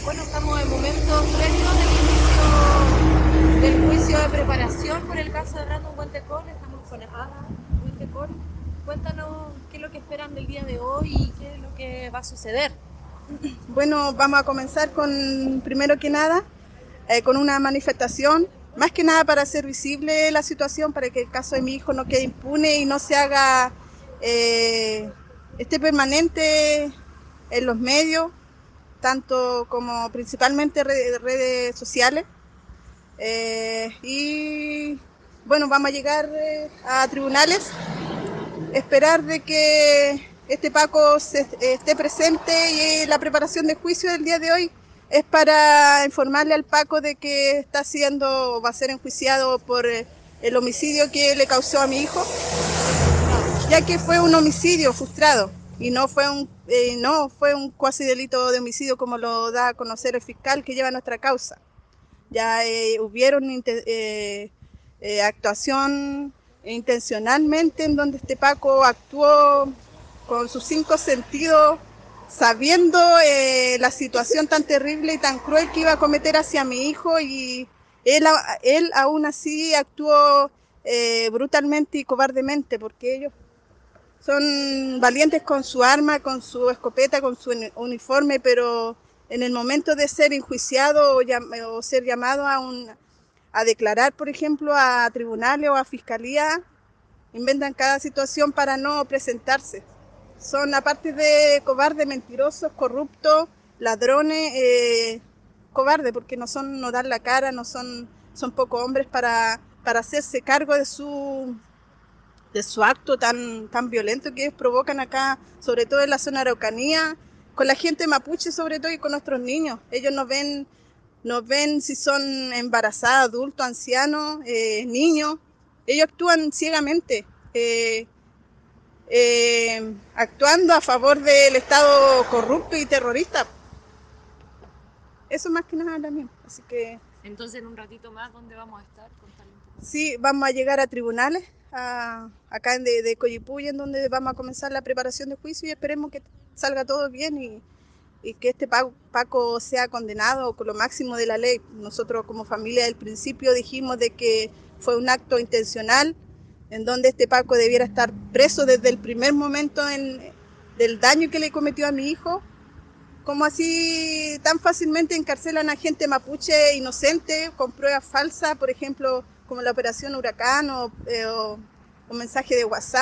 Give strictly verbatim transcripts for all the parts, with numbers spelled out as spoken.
Bueno, estamos en momentos previos del inicio del juicio de preparación por el caso de Brandon Huentecol. Estamos con Ada Huentecol. Cuéntanos qué es lo que esperan del día de hoy y qué es lo que va a suceder. Bueno, vamos a comenzar con, primero que nada, eh, con una manifestación, más que nada para hacer visible la situación, para que el caso de mi hijo no quede impune y no se haga, eh, esté permanente en los medios, tanto como principalmente redes, redes sociales. Eh, y bueno, vamos a llegar eh, a tribunales, esperar de que este Paco se, esté presente y la preparación del juicio del día de hoy es para informarle al Paco de que está siendo, va a ser enjuiciado por el homicidio que le causó a mi hijo, ya que fue un homicidio frustrado y no fue un, eh, no fue un cuasi delito de homicidio como lo da a conocer el fiscal que lleva nuestra causa. Ya eh, hubieron eh, eh, actuación intencionalmente en donde este Paco actuó con sus cinco sentidos, sabiendo eh, la situación tan terrible y tan cruel que iba a cometer hacia mi hijo, y él, él aún así actuó eh, brutalmente y cobardemente, porque ellos son valientes con su arma, con su escopeta, con su uniforme, pero en el momento de ser enjuiciado o, llam o ser llamado a, un, a declarar, por ejemplo, a tribunales o a fiscalía, inventan cada situación para no presentarse. Son, aparte de cobardes, mentirosos, corruptos, ladrones, eh, cobardes, porque no son, no dan la cara, no son, son pocos hombres para, para hacerse cargo de su, de su acto tan, tan violento que ellos provocan acá, sobre todo en la zona de Araucanía, con la gente mapuche sobre todo y con nuestros niños. Ellos nos ven, nos ven si son embarazadas, adultos, ancianos, eh, niños. Ellos actúan ciegamente, eh, eh, actuando a favor del Estado corrupto y terrorista. Eso más que nada también. Así que. Entonces, en un ratito más, ¿dónde vamos a estar? Contale un poco. Sí, vamos a llegar a tribunales, a, acá en de, de Coyipulli, en donde vamos a comenzar la preparación de juicio y esperemos que salga todo bien y, y que este Paco, Paco sea condenado con lo máximo de la ley. Nosotros como familia del principio dijimos de que fue un acto intencional en donde este Paco debiera estar preso desde el primer momento en, del daño que le cometió a mi hijo. Como así tan fácilmente encarcelan a gente mapuche inocente con pruebas falsas, por ejemplo, como la operación Huracán o, eh, o, o mensaje de WhatsApp,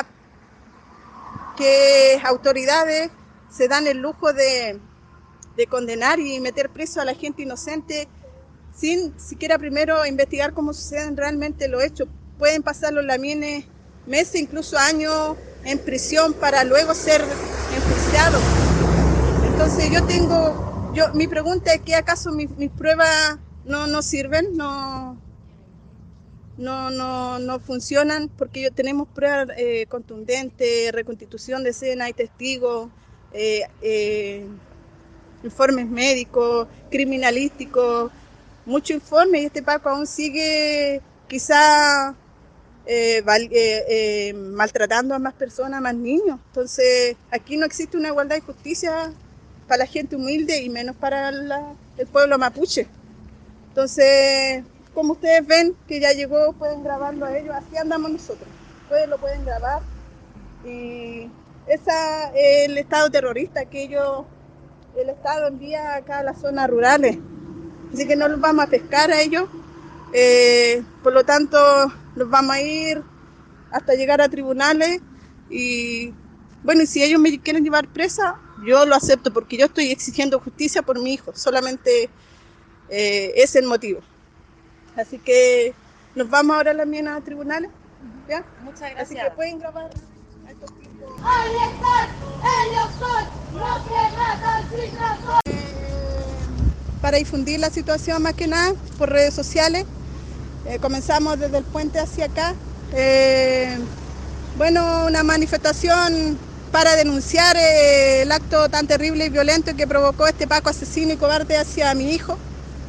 que autoridades se dan el lujo de, de condenar y meter preso a la gente inocente sin siquiera primero investigar cómo suceden realmente los hechos. Pueden pasar los lamines meses, incluso años en prisión para luego ser enjuiciados. Entonces yo tengo, yo, mi pregunta es que acaso mis, mis pruebas no, no sirven, no, no, no, no funcionan, porque yo, tenemos pruebas eh, contundentes, reconstitución de escena, hay testigos, eh, eh, informes médicos, criminalísticos, mucho informe, y este Paco aún sigue quizá eh, val, eh, eh, maltratando a más personas, a más niños. Entonces aquí no existe una igualdad y justicia para la gente humilde y menos para la, el pueblo mapuche. Entonces, como ustedes ven que ya llegó, pueden grabarlo a ellos, así andamos nosotros. Ustedes lo pueden grabar. Y ese es el Estado terrorista que ellos, el Estado envía acá a las zonas rurales. Así que no los vamos a pescar a ellos. Eh, por lo tanto, los vamos a ir hasta llegar a tribunales. Y bueno, y si ellos me quieren llevar presa, yo lo acepto, porque yo estoy exigiendo justicia por mi hijo, solamente eh, es el motivo. Así que nos vamos ahora a la mañana a tribunales, ¿ya? Muchas gracias. Así que pueden grabar a estos tipos. Ellos son los que matan sin razón. Para difundir la situación más que nada por redes sociales, eh, comenzamos desde el puente hacia acá. Eh, bueno, una manifestación para denunciar eh, el acto tan terrible y violento que provocó este Paco asesino y cobarde hacia mi hijo,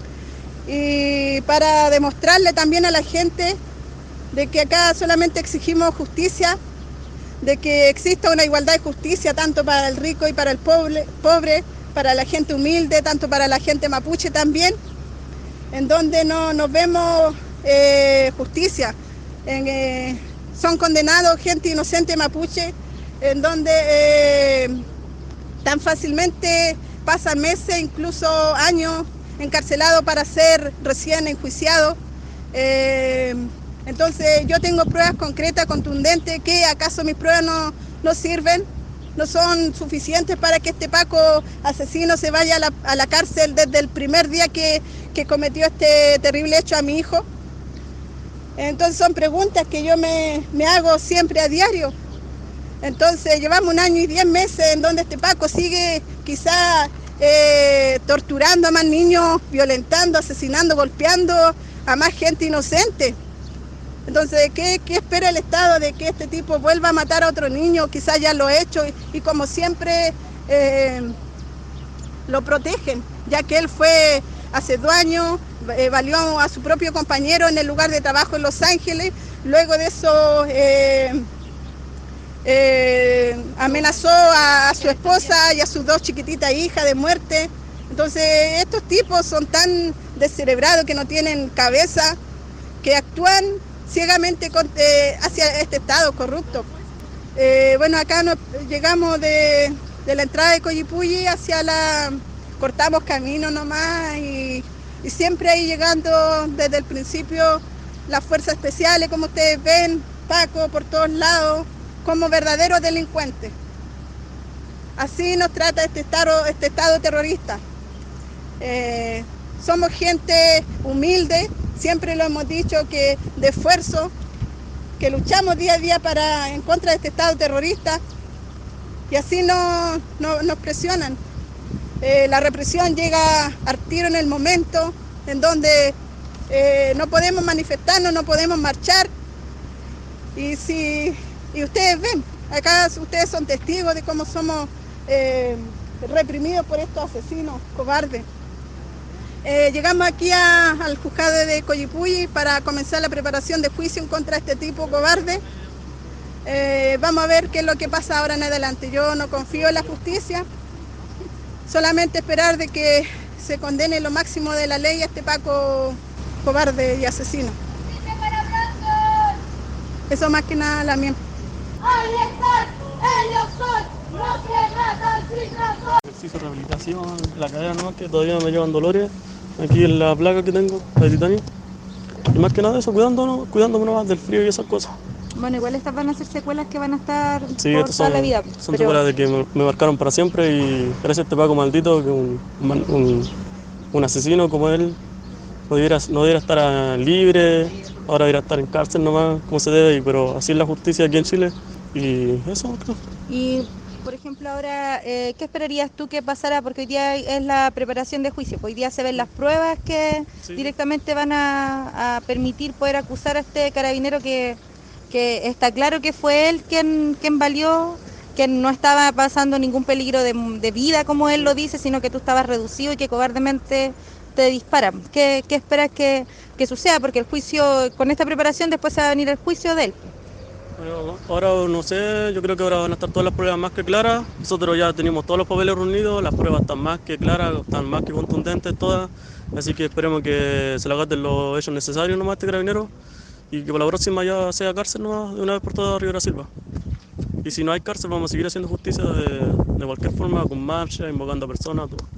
y para demostrarle también a la gente de que acá solamente exigimos justicia, de que exista una igualdad de justicia tanto para el rico y para el pobre, pobre para la gente humilde, tanto para la gente mapuche también, en donde no nos vemos eh, justicia. En, eh, son condenados gente inocente mapuche, en donde eh, tan fácilmente pasan meses, incluso años, encarcelados para ser recién enjuiciados. Eh, entonces yo tengo pruebas concretas, contundentes, que acaso mis pruebas no, no sirven, no son suficientes para que este Paco asesino se vaya a la, a la cárcel desde el primer día que, que cometió este terrible hecho a mi hijo. Entonces son preguntas que yo me, me hago siempre a diario. Entonces llevamos un año y diez meses en donde este Paco sigue quizá eh, torturando a más niños, violentando, asesinando, golpeando a más gente inocente. Entonces, ¿qué, qué espera el Estado de que este tipo vuelva a matar a otro niño? Quizás ya lo ha hecho y, y como siempre eh, lo protegen, ya que él fue hace dos años, eh, valió a su propio compañero en el lugar de trabajo en Los Ángeles. Luego de eso eh, eh, amenazó a, a su esposa y a sus dos chiquititas hijas de muerte. Entonces, estos tipos son tan descerebrados que no tienen cabeza, que actúan ciegamente con, eh, hacia este Estado corrupto. Eh, bueno, acá nos, llegamos de, de la entrada de Collipulli hacia la... cortamos camino nomás y, y siempre ahí llegando desde el principio las fuerzas especiales, como ustedes ven, Paco por todos lados, como verdaderos delincuentes. Así nos trata este Estado, este estado terrorista. Eh, somos gente humilde, siempre lo hemos dicho, que de esfuerzo, que luchamos día a día para, en contra de este Estado terrorista, y así no, no, nos presionan. Eh, la represión llega al tiro en el momento en donde eh, no podemos manifestarnos, no podemos marchar, y, si, y ustedes ven, acá ustedes son testigos de cómo somos eh, reprimidos por estos asesinos cobardes. Eh, llegamos aquí a, al juzgado de Collipulli para comenzar la preparación de juicio en contra de este tipo cobarde. Eh, vamos a ver qué es lo que pasa ahora en adelante. Yo no confío en la justicia, solamente esperar de que se condene lo máximo de la ley a este Paco cobarde y asesino. Eso más que nada la mía. Ejercicio de rehabilitación, la cadera nomás, que todavía me llevan dolores. Aquí en la placa que tengo, la de titanio. Y más que nada eso, cuidándonos, cuidándome nomás del frío y esas cosas. Bueno, igual estas van a ser secuelas que van a estar sí, por toda son, la vida. Son pero... secuelas de que me, me marcaron para siempre y gracias a este Paco maldito, que un, un, un asesino como él no debiera, no debiera estar libre, ahora debiera estar en cárcel nomás, como se debe, pero así es la justicia aquí en Chile. Y eso creo. Y, por ejemplo, ahora, eh, ¿qué esperarías tú que pasara? Porque hoy día es la preparación de juicio. Hoy día se ven las pruebas que sí. directamente van a, a permitir poder acusar a este carabinero que, que está claro que fue él quien, quien valió, que no estaba pasando ningún peligro de, de vida, como él lo dice, sino que tú estabas reducido y que cobardemente te disparan. ¿Qué, qué esperas que, que suceda? Porque el juicio, con esta preparación, después se va a venir el juicio de él. Bueno, ahora no sé, yo creo que ahora van a estar todas las pruebas más que claras. Nosotros ya tenemos todos los papeles reunidos, las pruebas están más que claras, están más que contundentes todas. Así que esperemos que se le agoten los hechos necesarios nomás a este carabinero y que por la próxima ya sea cárcel nomás de una vez por todas Rivera Silva. Y si no hay cárcel vamos a seguir haciendo justicia de, de cualquier forma, con marcha, invocando a personas, todo.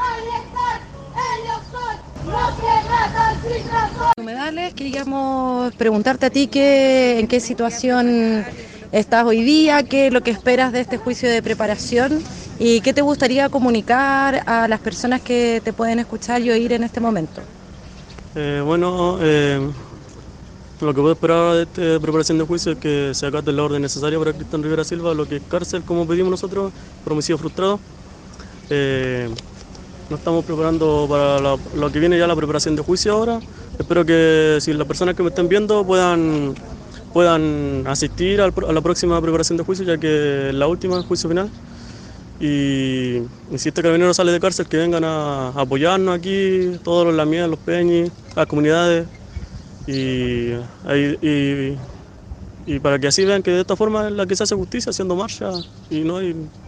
Humedales, queríamos preguntarte a ti qué, en qué situación estás hoy día, qué es lo que esperas de este juicio de preparación y qué te gustaría comunicar a las personas que te pueden escuchar y oír en este momento. Eh, bueno, eh, lo que puedo esperar de esta preparación de juicio es que se acate la orden necesaria para Cristian Rivera Silva, lo que es cárcel, como pedimos nosotros, por homicidio frustrado. Eh, Nos estamos preparando para la, lo que viene ya la preparación de juicio ahora. Espero que si las personas que me estén viendo puedan, puedan asistir al, a la próxima preparación de juicio, ya que es la última, el juicio final. Y, y si este carabinero sale de cárcel, que vengan a, a apoyarnos aquí, todos los Lamías, los Peñis, las comunidades. Y, y, y para que así vean que de esta forma es la que se hace justicia, haciendo marcha y no hay